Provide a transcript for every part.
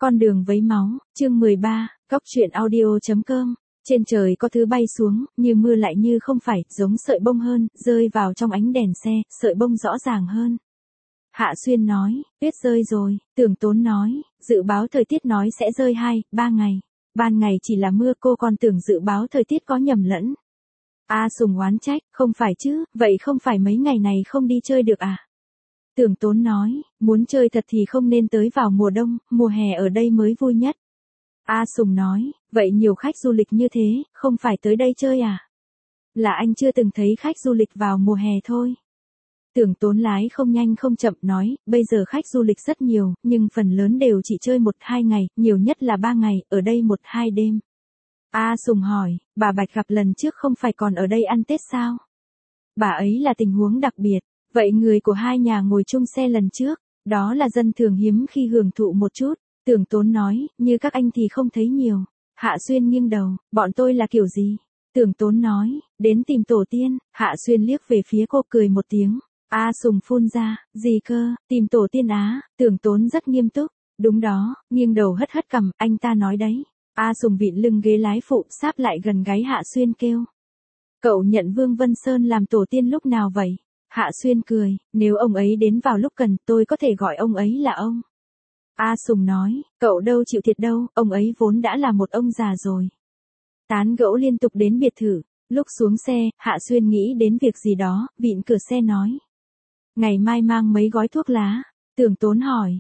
Con đường vấy máu, chương 13, Góc truyện audio.com. Trên trời có thứ bay xuống, như mưa lại như không phải, giống sợi bông hơn, rơi vào trong ánh đèn xe, sợi bông rõ ràng hơn. Hạ Xuyên nói, tuyết rơi rồi. Tưởng Tốn nói, dự báo thời tiết nói sẽ rơi 2-3 ngày. Ban ngày chỉ là mưa, cô còn tưởng dự báo thời tiết có nhầm lẫn. A Sùng oán trách, không phải chứ, vậy không phải mấy ngày này không đi chơi được à? Tưởng Tốn nói, muốn chơi thật thì không nên tới vào mùa đông, mùa hè ở đây mới vui nhất. A Sùng nói, vậy nhiều khách du lịch như thế, không phải tới đây chơi à? Là anh chưa từng thấy khách du lịch vào mùa hè thôi. Tưởng Tốn lái không nhanh không chậm nói, bây giờ khách du lịch rất nhiều, nhưng phần lớn đều chỉ chơi 1-2 ngày, nhiều nhất là 3 ngày, ở đây 1-2 đêm. A Sùng hỏi, bà Bạch gặp lần trước không phải còn ở đây ăn Tết sao? Bà ấy là tình huống đặc biệt. Vậy người của hai nhà ngồi chung xe lần trước, đó là dân thường hiếm khi hưởng thụ một chút. Tưởng Tốn nói, như các anh thì không thấy nhiều. Hạ Xuyên nghiêng đầu, bọn tôi là kiểu gì? Tưởng Tốn nói, đến tìm tổ tiên. Hạ Xuyên liếc về phía cô cười một tiếng. A Sùng phun ra, gì cơ, tìm tổ tiên á? Tưởng Tốn rất nghiêm túc. Đúng đó, nghiêng đầu hất hất cằm, anh ta nói đấy. A Sùng vịn lưng ghế lái phụ, sáp lại gần gáy Hạ Xuyên kêu. Cậu nhận Vương Vân Sơn làm tổ tiên lúc nào vậy? Hạ Xuyên cười, nếu ông ấy đến vào lúc cần, tôi có thể gọi ông ấy là ông. A Sùng nói, cậu đâu chịu thiệt đâu, ông ấy vốn đã là một ông già rồi. Tán gẫu liên tục đến biệt thự, lúc xuống xe, Hạ Xuyên nghĩ đến việc gì đó, vịn cửa xe nói. Ngày mai mang mấy gói thuốc lá. Tưởng Tốn hỏi,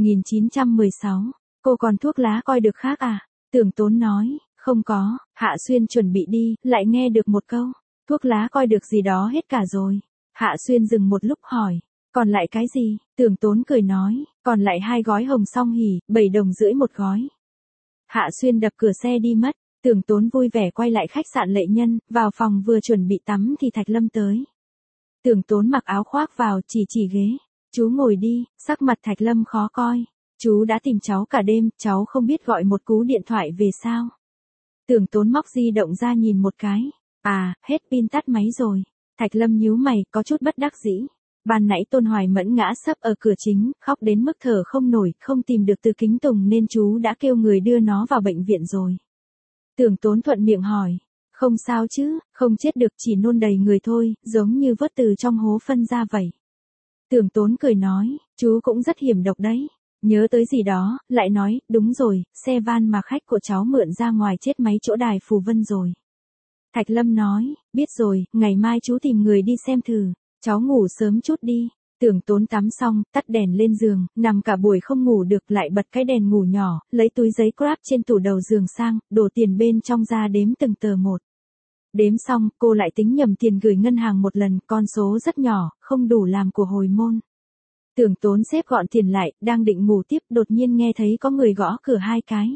1916, cô còn thuốc lá coi được khác à? Tưởng Tốn nói, không có. Hạ Xuyên chuẩn bị đi, lại nghe được một câu, thuốc lá coi được gì đó hết cả rồi. Hạ Xuyên dừng một lúc hỏi, còn lại cái gì? Tưởng Tốn cười nói, còn lại 2 gói hồng song hỉ, 7 đồng rưỡi một gói. Hạ Xuyên đập cửa xe đi mất. Tưởng Tốn vui vẻ quay lại khách sạn Lệ Nhân, vào phòng vừa chuẩn bị tắm thì Thạch Lâm tới. Tưởng Tốn mặc áo khoác vào, chỉ ghế. Chú ngồi đi. Sắc mặt Thạch Lâm khó coi. Chú đã tìm cháu cả đêm, cháu không biết gọi một cú điện thoại về sao? Tưởng Tốn móc di động ra nhìn một cái. À, hết pin tắt máy rồi. Thạch Lâm nhíu mày, có chút bất đắc dĩ. Ban nãy Tôn Hoài Mẫn ngã sấp ở cửa chính, khóc đến mức thở không nổi, không tìm được Từ Kính Tùng nên chú đã kêu người đưa nó vào bệnh viện rồi. Tưởng Tốn thuận miệng hỏi, không sao chứ, không chết được, chỉ nôn đầy người thôi, giống như vớt từ trong hố phân ra vậy. Tưởng Tốn cười nói, chú cũng rất hiểm độc đấy. Nhớ tới gì đó, lại nói, đúng rồi, xe van mà khách của cháu mượn ra ngoài chết máy chỗ Đài Phù Vân rồi. Thạch Lâm nói, biết rồi, ngày mai chú tìm người đi xem thử, cháu ngủ sớm chút đi. Tưởng Tốn tắm xong, tắt đèn lên giường, nằm cả buổi không ngủ được, lại bật cái đèn ngủ nhỏ, lấy túi giấy Grab trên tủ đầu giường sang, đổ tiền bên trong ra đếm từng tờ một. Đếm xong, cô lại tính nhầm tiền gửi ngân hàng một lần, con số rất nhỏ, không đủ làm của hồi môn. Tưởng Tốn xếp gọn tiền lại, đang định ngủ tiếp, đột nhiên nghe thấy có người gõ cửa 2 cái.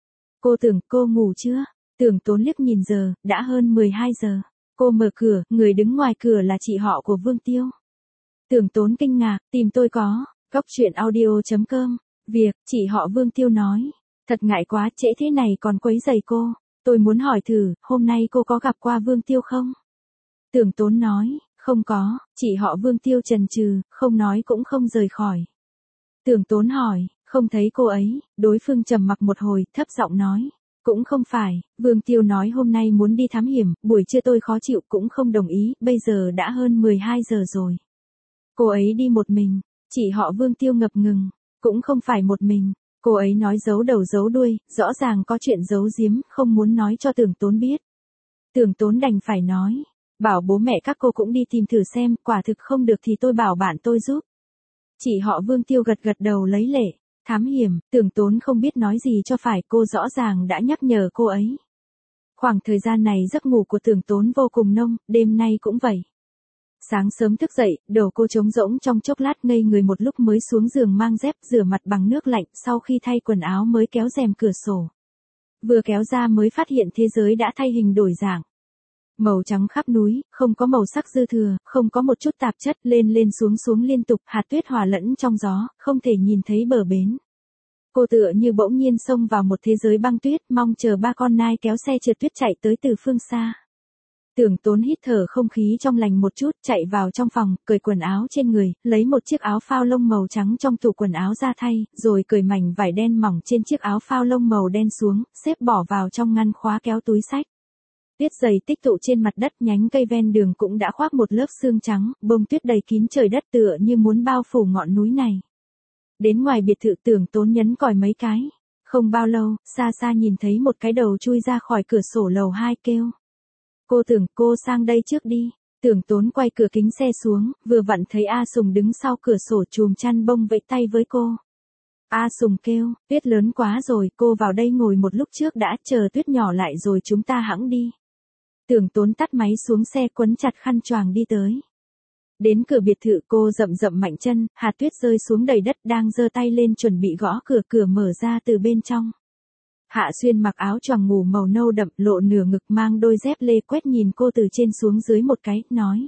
Cô tưởng, cô ngủ chưa? Tưởng Tốn liếc nhìn giờ, đã hơn 12 giờ. Cô mở cửa, người đứng ngoài cửa là chị họ của Vương Tiêu. Tưởng Tốn kinh ngạc, tìm tôi có, Góc truyện audio.com. Việc, chị họ Vương Tiêu nói. Thật ngại quá, trễ thế này còn quấy rầy cô. Tôi muốn hỏi thử, hôm nay cô có gặp qua Vương Tiêu không? Tưởng Tốn nói, không có. Chị họ Vương Tiêu chần chừ, không nói cũng không rời khỏi. Tưởng Tốn hỏi, không thấy cô ấy? Đối phương trầm mặc một hồi, thấp giọng nói. Cũng không phải, Vương Tiêu nói hôm nay muốn đi thám hiểm, buổi trưa tôi khó chịu cũng không đồng ý, bây giờ đã hơn 12 giờ rồi. Cô ấy đi một mình. Chị họ Vương Tiêu ngập ngừng. Cũng không phải một mình. Cô ấy nói giấu đầu giấu đuôi, rõ ràng có chuyện giấu giếm, không muốn nói cho Tưởng Tốn biết. Tưởng Tốn đành phải nói, bảo bố mẹ các cô cũng đi tìm thử xem, quả thực không được thì tôi bảo bạn tôi giúp. Chị họ Vương Tiêu gật gật đầu lấy lệ. Thám hiểm, Tưởng Tốn không biết nói gì cho phải, cô rõ ràng đã nhắc nhở cô ấy. Khoảng thời gian này giấc ngủ của Tưởng Tốn vô cùng nông, đêm nay cũng vậy. Sáng sớm thức dậy, đầu cô trống rỗng trong chốc lát, ngây người một lúc mới xuống giường mang dép, rửa mặt bằng nước lạnh, sau khi thay quần áo mới kéo rèm cửa sổ. Vừa kéo ra mới phát hiện thế giới đã thay hình đổi dạng. Màu trắng khắp núi, không có màu sắc dư thừa, không có một chút tạp chất, lên lên xuống xuống liên tục, hạt tuyết hòa lẫn trong gió, không thể nhìn thấy bờ bến. Cô tựa như bỗng nhiên xông vào một thế giới băng tuyết, mong chờ 3 con nai kéo xe trượt tuyết chạy tới từ phương xa. Tưởng Tốn hít thở không khí trong lành một chút, chạy vào trong phòng, cởi quần áo trên người, lấy một chiếc áo phao lông màu trắng trong tủ quần áo ra thay, rồi cởi mảnh vải đen mỏng trên chiếc áo phao lông màu đen xuống, xếp bỏ vào trong ngăn khóa kéo túi xách. Tuyết dày tích tụ trên mặt đất, nhánh cây ven đường cũng đã khoác một lớp sương trắng, bông tuyết đầy kín trời đất tựa như muốn bao phủ ngọn núi này. Đến ngoài biệt thự, Tưởng Tốn nhấn còi mấy cái. Không bao lâu, xa xa nhìn thấy một cái đầu chui ra khỏi cửa sổ lầu 2 kêu. Cô Tưởng, cô sang đây trước đi. Tưởng Tốn quay cửa kính xe xuống, vừa vặn thấy A Sùng đứng sau cửa sổ chùm chăn bông vẫy tay với cô. A Sùng kêu, tuyết lớn quá rồi, cô vào đây ngồi một lúc trước đã, chờ tuyết nhỏ lại rồi chúng ta hẵng đi. Tưởng Tốn tắt máy xuống xe, quấn chặt khăn choàng đi tới. Đến cửa biệt thự, cô rậm rậm mạnh chân, hạt tuyết rơi xuống đầy đất, đang giơ tay lên chuẩn bị gõ cửa, cửa mở ra từ bên trong. Hạ Xuyên mặc áo choàng ngủ màu nâu đậm, lộ nửa ngực, mang đôi dép lê, quét nhìn cô từ trên xuống dưới một cái, nói.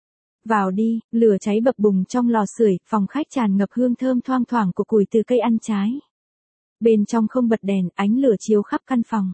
Vào đi. Lửa cháy bập bùng trong lò sưởi, phòng khách tràn ngập hương thơm thoang thoảng của củi từ cây ăn trái. Bên trong không bật đèn, ánh lửa chiếu khắp căn phòng.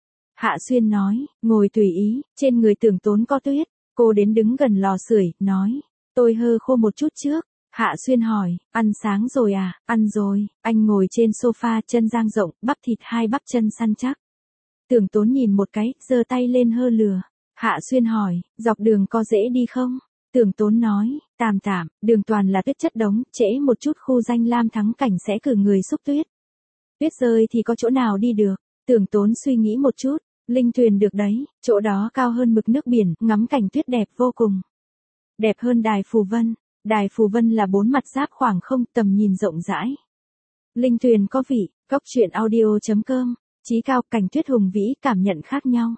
Hạ Xuyên nói, ngồi tùy ý, trên người Tưởng Tốn có tuyết. Cô đến đứng gần lò sưởi, nói, tôi hơ khô một chút trước. Hạ Xuyên hỏi, ăn sáng rồi à? Ăn rồi. Anh ngồi trên sofa, chân dang rộng, bắp thịt hai bắp chân săn chắc. Tưởng Tốn nhìn một cái, giơ tay lên hơ lửa. Hạ Xuyên hỏi, dọc đường có dễ đi không? Tưởng Tốn nói, tạm tạm, đường toàn là tuyết chất đống, trễ một chút khu danh Lam Thắng Cảnh sẽ cử người xúc tuyết. Tuyết rơi thì có chỗ nào đi được? Tưởng Tốn suy nghĩ một chút, Linh Tuyền được đấy, chỗ đó cao hơn mực nước biển, ngắm cảnh tuyết đẹp vô cùng. Đẹp hơn Đài Phù Vân. Đài Phù Vân là 4 mặt giáp khoảng không, tầm nhìn rộng rãi. Linh Tuyền có vị, cốc truyện audio.com, chí cao, cảnh tuyết hùng vĩ, cảm nhận khác nhau.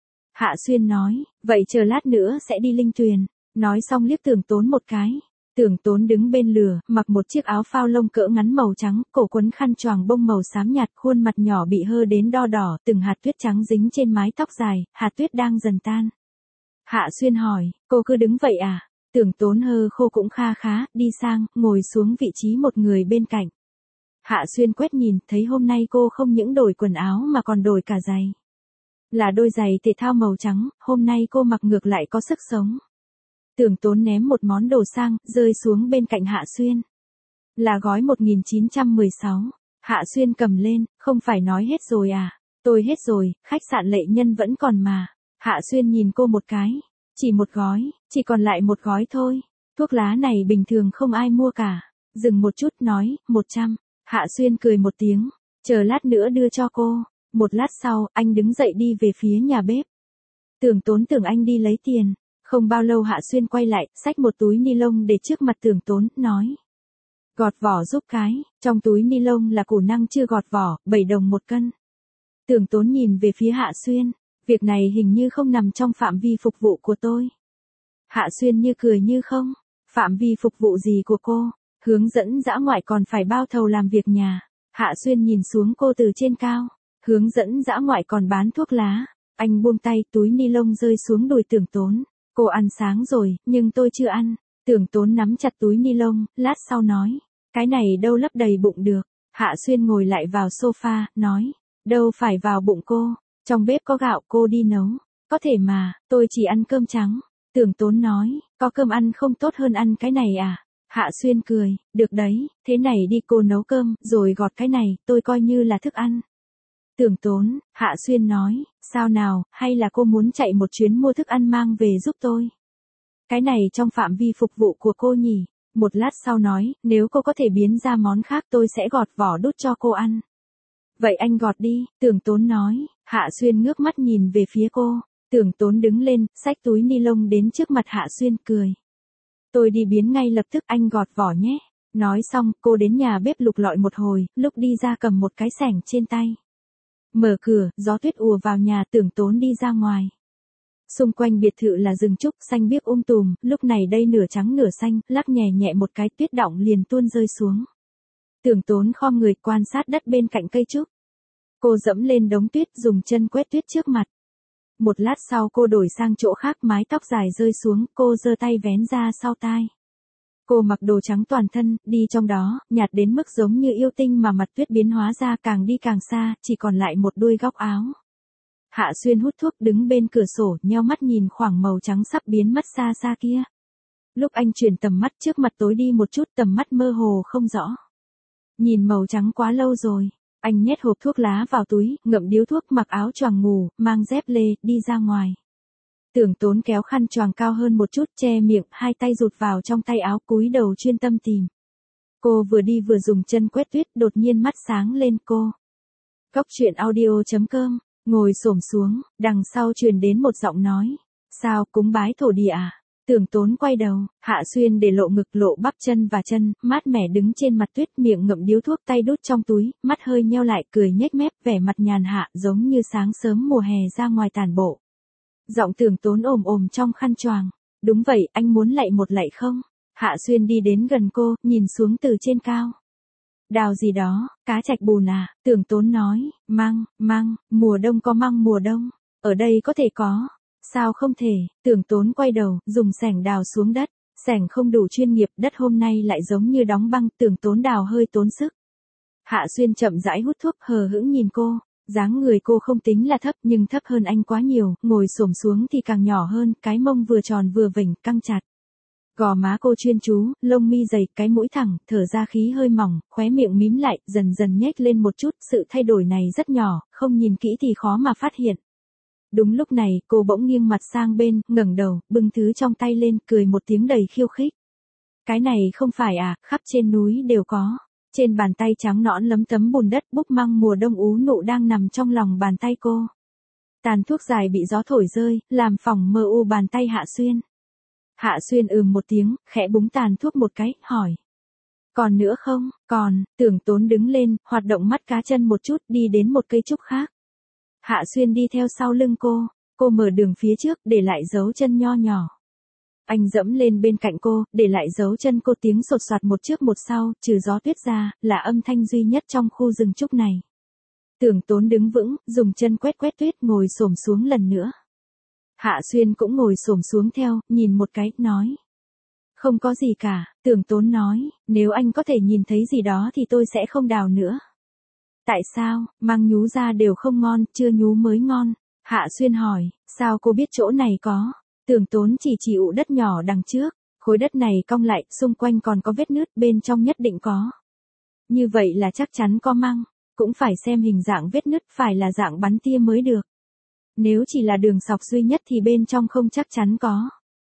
Hạ Xuyên nói, vậy chờ lát nữa sẽ đi Linh Tuyền. Nói xong liếc Tưởng Tốn một cái. Tưởng Tốn đứng bên lửa, mặc một chiếc áo phao lông cỡ ngắn màu trắng, cổ quấn khăn choàng bông màu xám nhạt, khuôn mặt nhỏ bị hơ đến đo đỏ, từng hạt tuyết trắng dính trên mái tóc dài, hạt tuyết đang dần tan. Hạ Xuyên hỏi, cô cứ đứng vậy à? Tưởng Tốn hơ khô cũng kha khá, đi sang, ngồi xuống vị trí một người bên cạnh. Hạ Xuyên quét nhìn, thấy hôm nay cô không những đổi quần áo mà còn đổi cả giày. Là đôi giày thể thao màu trắng, hôm nay cô mặc ngược lại có sức sống. Tưởng Tốn ném một món đồ sang, rơi xuống bên cạnh Hạ Xuyên. Là gói 1916. Hạ Xuyên cầm lên, không phải nói hết rồi à? Tôi hết rồi, khách sạn Lệ Nhân vẫn còn mà. Hạ Xuyên nhìn cô một cái. Chỉ một gói, chỉ còn lại một gói thôi. Thuốc lá này bình thường không ai mua cả. Dừng một chút nói, 100. Hạ Xuyên cười một tiếng. Chờ lát nữa đưa cho cô. Một lát sau, anh đứng dậy đi về phía nhà bếp. Tưởng Tốn tưởng anh đi lấy tiền. Không bao lâu Hạ Xuyên quay lại, xách một túi ni lông để trước mặt Tưởng Tốn, nói. Gọt vỏ giúp cái, trong túi ni lông là củ năng chưa gọt vỏ, 7 đồng một cân. Tưởng Tốn nhìn về phía Hạ Xuyên. Việc này hình như không nằm trong phạm vi phục vụ của tôi. Hạ Xuyên như cười như không. Phạm vi phục vụ gì của cô? Hướng dẫn dã ngoại còn phải bao thầu làm việc nhà. Hạ Xuyên nhìn xuống cô từ trên cao. Hướng dẫn dã ngoại còn bán thuốc lá. Anh buông tay, túi ni lông rơi xuống đùi Tưởng Tốn. Cô ăn sáng rồi, nhưng tôi chưa ăn. Tưởng Tốn nắm chặt túi ni lông, lát sau nói. Cái này đâu lấp đầy bụng được. Hạ Xuyên ngồi lại vào sofa, nói. Đâu phải vào bụng cô. Trong bếp có gạo, cô đi nấu. Có thể mà, tôi chỉ ăn cơm trắng. Tưởng Tốn nói, có cơm ăn không tốt hơn ăn cái này à? Hạ Xuyên cười, được đấy, thế này đi cô nấu cơm, rồi gọt cái này, tôi coi như là thức ăn. Tưởng Tốn, Hạ Xuyên nói, sao nào, hay là cô muốn chạy một chuyến mua thức ăn mang về giúp tôi? Cái này trong phạm vi phục vụ của cô nhỉ? Một lát sau nói, nếu cô có thể biến ra món khác tôi sẽ gọt vỏ đút cho cô ăn. Vậy anh gọt đi, Tưởng Tốn nói. Hạ Xuyên ngước mắt nhìn về phía cô. Tưởng Tốn đứng lên, xách túi ni lông đến trước mặt Hạ Xuyên, cười. Tôi đi biến ngay lập tức, anh gọt vỏ nhé. Nói xong, cô đến nhà bếp lục lọi một hồi, lúc đi ra cầm một cái xẻng trên tay. Mở cửa, gió tuyết ùa vào nhà, Tưởng Tốn đi ra ngoài. Xung quanh biệt thự là rừng trúc xanh biếc tùm, lúc này đây nửa trắng nửa xanh, lắc nhẹ nhẹ một cái, tuyết đọng liền tuôn rơi xuống. Tưởng Tốn khom người quan sát đất bên cạnh cây trúc. Cô dẫm lên đống tuyết, dùng chân quét tuyết trước mặt. Một lát sau cô đổi sang chỗ khác, mái tóc dài rơi xuống, cô giơ tay vén ra sau tai. Cô mặc đồ trắng toàn thân, đi trong đó, nhạt đến mức giống như yêu tinh mà mặt tuyết biến hóa ra, càng đi càng xa, chỉ còn lại một đuôi góc áo. Hạ Xuyên hút thuốc đứng bên cửa sổ, nheo mắt nhìn khoảng màu trắng sắp biến mất xa xa kia. Lúc anh chuyển tầm mắt, trước mặt tối đi một chút, tầm mắt mơ hồ không rõ. Nhìn màu trắng quá lâu rồi, anh nhét hộp thuốc lá vào túi, ngậm điếu thuốc, mặc áo choàng ngủ, mang dép lê, đi ra ngoài. Tưởng Tốn kéo khăn choàng cao hơn một chút, che miệng, hai tay rụt vào trong tay áo, cúi đầu chuyên tâm tìm. Cô vừa đi vừa dùng chân quét tuyết, đột nhiên mắt sáng lên cô. Cóc truyện audio.com, ngồi xổm xuống, đằng sau truyền đến một giọng nói. Sao, cúng bái thổ địa à? Tưởng Tốn quay đầu, Hạ Xuyên để lộ ngực, lộ bắp chân và chân, mát mẻ đứng trên mặt tuyết, miệng ngậm điếu thuốc, tay đút trong túi, mắt hơi nheo lại, cười nhếch mép, vẻ mặt nhàn hạ, giống như sáng sớm mùa hè ra ngoài tản bộ. Giọng Tưởng Tốn ồm ồm trong khăn choàng. Đúng vậy, anh muốn lạy một lạy không? Hạ Xuyên đi đến gần cô, nhìn xuống từ trên cao. Đào gì đó, cá trạch bùn à? Tưởng Tốn nói, măng, mùa đông có măng mùa đông, ở đây có thể có. Sao không thể? Tưởng Tốn quay đầu, dùng xẻng đào xuống đất. Xẻng không đủ chuyên nghiệp, đất hôm nay lại giống như đóng băng, Tưởng Tốn đào hơi tốn sức. Hạ Xuyên chậm rãi hút thuốc, hờ hững nhìn cô. Dáng người cô không tính là thấp, nhưng thấp hơn anh quá nhiều, ngồi xổm xuống thì càng nhỏ hơn, cái mông vừa tròn vừa vểnh, căng chặt. Gò má cô chuyên chú, lông mi dày, cái mũi thẳng, thở ra khí hơi mỏng, khóe miệng mím lại, dần dần nhếch lên một chút, sự thay đổi này rất nhỏ, không nhìn kỹ thì khó mà phát hiện. Đúng lúc này, cô bỗng nghiêng mặt sang bên, ngẩng đầu, bưng thứ trong tay lên, cười một tiếng đầy khiêu khích. Cái này không phải à, khắp trên núi đều có. Trên bàn tay trắng nõn lấm tấm bùn đất, búp măng mùa đông ú nụ đang nằm trong lòng bàn tay cô. Tàn thuốc dài bị gió thổi rơi, làm phỏng mờ u bàn tay Hạ Xuyên. Hạ Xuyên một tiếng, khẽ búng tàn thuốc một cái, hỏi. Còn nữa không? Còn. Tưởng Tốn đứng lên, hoạt động mắt cá chân một chút, đi đến một cây trúc khác. Hạ Xuyên đi theo sau lưng cô mở đường phía trước, để lại dấu chân nho nhỏ. Anh dẫm lên bên cạnh cô, để lại dấu chân cô, tiếng sột soạt một trước một sau, trừ gió tuyết ra, là âm thanh duy nhất trong khu rừng trúc này. Tưởng Tốn đứng vững, dùng chân quét tuyết, ngồi xổm xuống lần nữa. Hạ Xuyên cũng ngồi xổm xuống theo, nhìn một cái, nói. Không có gì cả, Tưởng Tốn nói, nếu anh có thể nhìn thấy gì đó thì tôi sẽ không đào nữa. Tại sao, măng nhú ra đều không ngon, chưa nhú mới ngon. Hạ Xuyên hỏi, sao cô biết chỗ này có? Tưởng Tốn chỉ ụ đất nhỏ đằng trước, khối đất này cong lại, xung quanh còn có vết nứt, bên trong nhất định có. Như vậy là chắc chắn có măng, cũng phải xem hình dạng vết nứt, phải là dạng bắn tia mới được. Nếu chỉ là đường sọc duy nhất thì bên trong không chắc chắn có.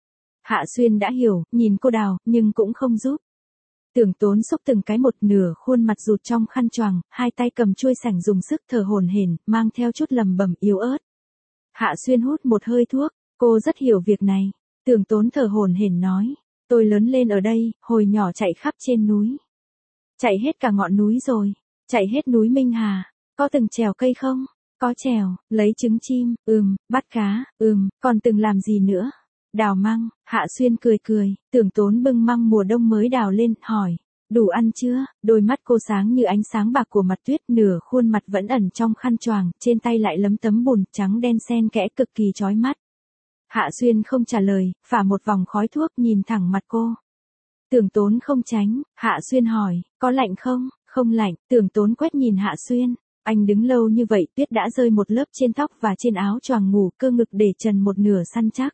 Hạ Xuyên đã hiểu, nhìn cô đào, nhưng cũng không giúp. Tưởng Tốn xúc từng cái một, nửa khuôn mặt rụt trong khăn choàng, hai tay cầm chuôi sẻng dùng sức, thở hổn hển, mang theo chút lầm bầm yếu ớt. Hạ Xuyên hút một hơi thuốc, cô rất hiểu việc này. Tưởng Tốn thở hổn hển nói, tôi lớn lên ở đây, hồi nhỏ chạy khắp trên núi. Chạy hết cả ngọn núi rồi, chạy hết núi Minh Hà, có từng trèo cây không? Có trèo, lấy trứng chim, bắt cá, còn từng làm gì nữa? Đào măng. Hạ Xuyên cười, Tưởng Tốn bưng măng mùa đông mới đào lên, hỏi, đủ ăn chưa? Đôi mắt cô sáng như ánh sáng bạc của mặt tuyết, nửa khuôn mặt vẫn ẩn trong khăn choàng, trên tay lại lấm tấm bùn, trắng đen xen kẽ, cực kỳ chói mắt. Hạ Xuyên không trả lời, phả một vòng khói thuốc, nhìn thẳng mặt cô. Tưởng Tốn không tránh, Hạ Xuyên hỏi, có lạnh không? Không lạnh. Tưởng Tốn quét nhìn Hạ Xuyên. Anh đứng lâu như vậy, tuyết đã rơi một lớp trên tóc và trên áo choàng ngủ, cơ ngực để trần một nửa săn chắc.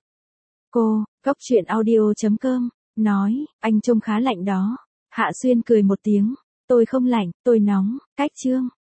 Cô, Cóc truyện audio.com, nói, anh trông khá lạnh đó. Hạ Xuyên cười một tiếng, tôi không lạnh, tôi nóng. Cách chương.